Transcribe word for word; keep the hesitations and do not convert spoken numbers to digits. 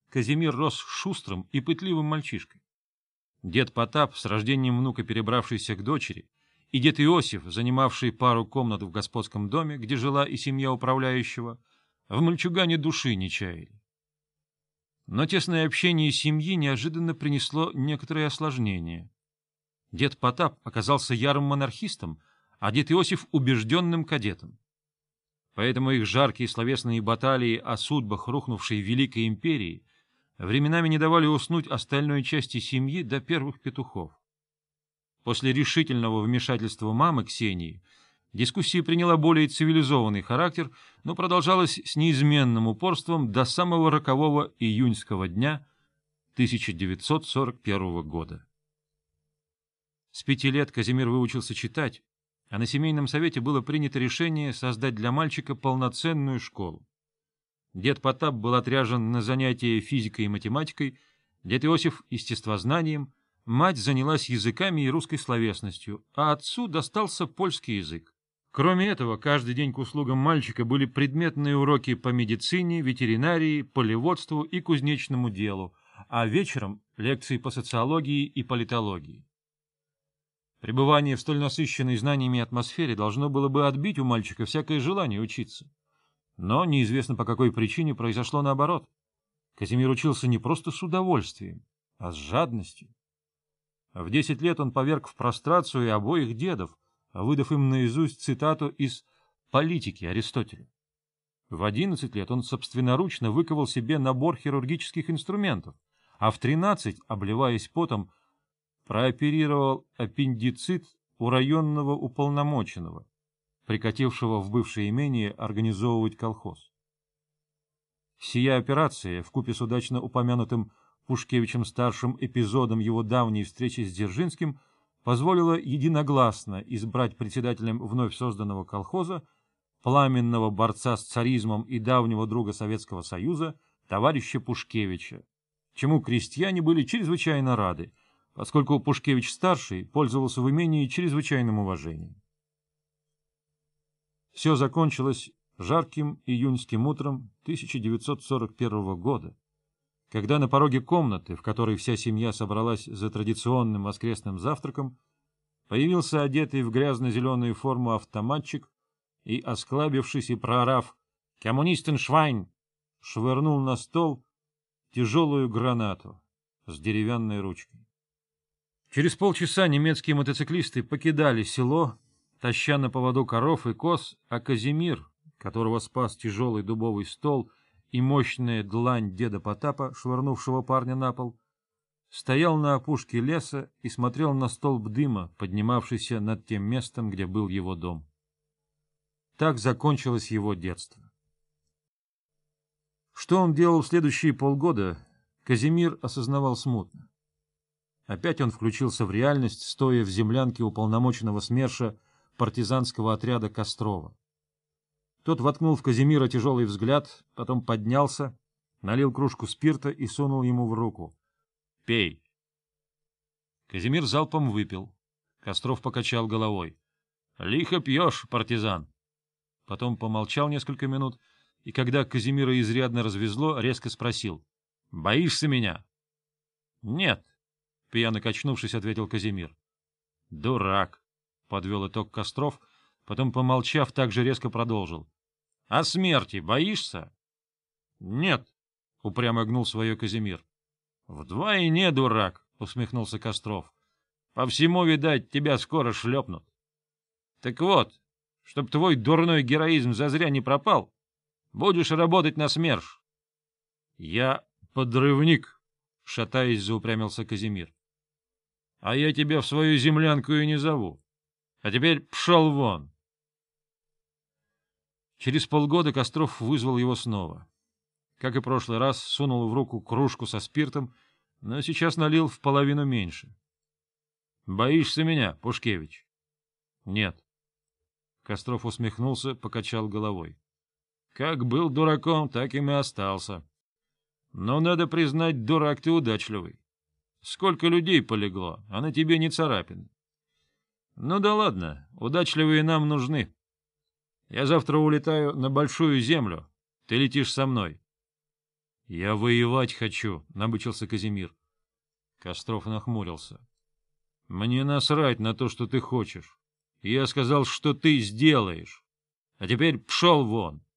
Казимир рос шустрым и пытливым мальчишкой. Дед Потап, с рождением внука перебравшийся к дочери, и дед Иосиф, занимавший пару комнат в господском доме, где жила и семья управляющего, в мальчугане души не чаяли. Но тесное общение семьи неожиданно принесло некоторые осложнения. Дед Потап оказался ярым монархистом, а дед Иосиф — убежденным кадетом. Поэтому их жаркие словесные баталии о судьбах рухнувшей Великой империи временами не давали уснуть остальной части семьи до первых петухов. После решительного вмешательства мамы Ксении дискуссия приняла более цивилизованный характер, но продолжалась с неизменным упорством до самого рокового июньского дня тысяча девятьсот сорок первого года. С пяти лет Казимир выучился читать, а на семейном совете было принято решение создать для мальчика полноценную школу. Дед Потап был отряжен на занятия физикой и математикой, дед Иосиф — естествознанием, мать занялась языками и русской словесностью, а отцу достался польский язык. Кроме этого, каждый день к услугам мальчика были предметные уроки по медицине, ветеринарии, полеводству и кузнечному делу, а вечером — лекции по социологии и политологии. Пребывание в столь насыщенной знаниями атмосфере должно было бы отбить у мальчика всякое желание учиться. Но неизвестно по какой причине произошло наоборот. Казимир учился не просто с удовольствием, а с жадностью. В десять лет он поверг в прострацию обоих дедов, выдав им наизусть цитату из «Политики» Аристотеля. В одиннадцать лет он собственноручно выковал себе набор хирургических инструментов, а в тринадцать, обливаясь потом, прооперировал аппендицит у районного уполномоченного, прикатившего в бывшее имение организовывать колхоз. Сия операция, вкупе с удачно упомянутым Пушкевичем-старшим эпизодом его давней встречи с Дзержинским, позволила единогласно избрать председателем вновь созданного колхоза пламенного борца с царизмом и давнего друга Советского Союза товарища Пушкевича, чему крестьяне были чрезвычайно рады, поскольку Пушкевич-старший пользовался в имении чрезвычайным уважением. Все закончилось жарким июньским утром тысяча девятьсот сорок первого года, когда на пороге комнаты, в которой вся семья собралась за традиционным воскресным завтраком, появился одетый в грязно-зеленую форму автоматчик и, осклабившись и проорав «Коммунистен Швайн!», швырнул на стол тяжелую гранату с деревянной ручкой. Через полчаса немецкие мотоциклисты покидали село, таща на поводу коров и коз, а Казимир, которого спас тяжелый дубовый стол и мощная длань деда Потапа, швырнувшего парня на пол, стоял на опушке леса и смотрел на столб дыма, поднимавшийся над тем местом, где был его дом. Так закончилось его детство. Что он делал в следующие полгода, Казимир осознавал смутно. Опять он включился в реальность, стоя в землянке уполномоченного СМЕРШа партизанского отряда Кострова. Тот воткнул в Казимира тяжелый взгляд, потом поднялся, налил кружку спирта и сунул ему в руку. — Пей. Казимир залпом выпил. Костров покачал головой. — Лихо пьешь, партизан. Потом помолчал несколько минут, и когда Казимира изрядно развезло, резко спросил. — Боишься меня? — Нет, — пьяно качнувшись, ответил Казимир. — Дурак, — подвел итог Костров, потом, помолчав, также резко продолжил. — А смерти боишься? — Нет, — упрямо гнул свое Казимир. — Вдвойне дурак, — усмехнулся Костров. — По всему, видать, тебя скоро шлепнут. Так вот, чтоб твой дурной героизм зазря не пропал, будешь работать на СМЕРШ. — Я подрывник, — шатаясь, заупрямился Казимир. — А я тебя в свою землянку и не зову. А теперь пшел вон. Через полгода Костров вызвал его снова. Как и прошлый раз, сунул в руку кружку со спиртом, но сейчас налил в половину меньше. — Боишься меня, Пушкевич? — Нет. Костров усмехнулся, покачал головой. — Как был дураком, так им и остался. Но, надо признать, дурак ты удачливый. Сколько людей полегло, а на тебе не царапины. Ну да ладно, удачливые нам нужны. Я завтра улетаю на Большую Землю, ты летишь со мной. — Я воевать хочу, — набычился Казимир. Костров нахмурился. — Мне насрать на то, что ты хочешь. Я сказал, что ты сделаешь. А теперь пшел вон.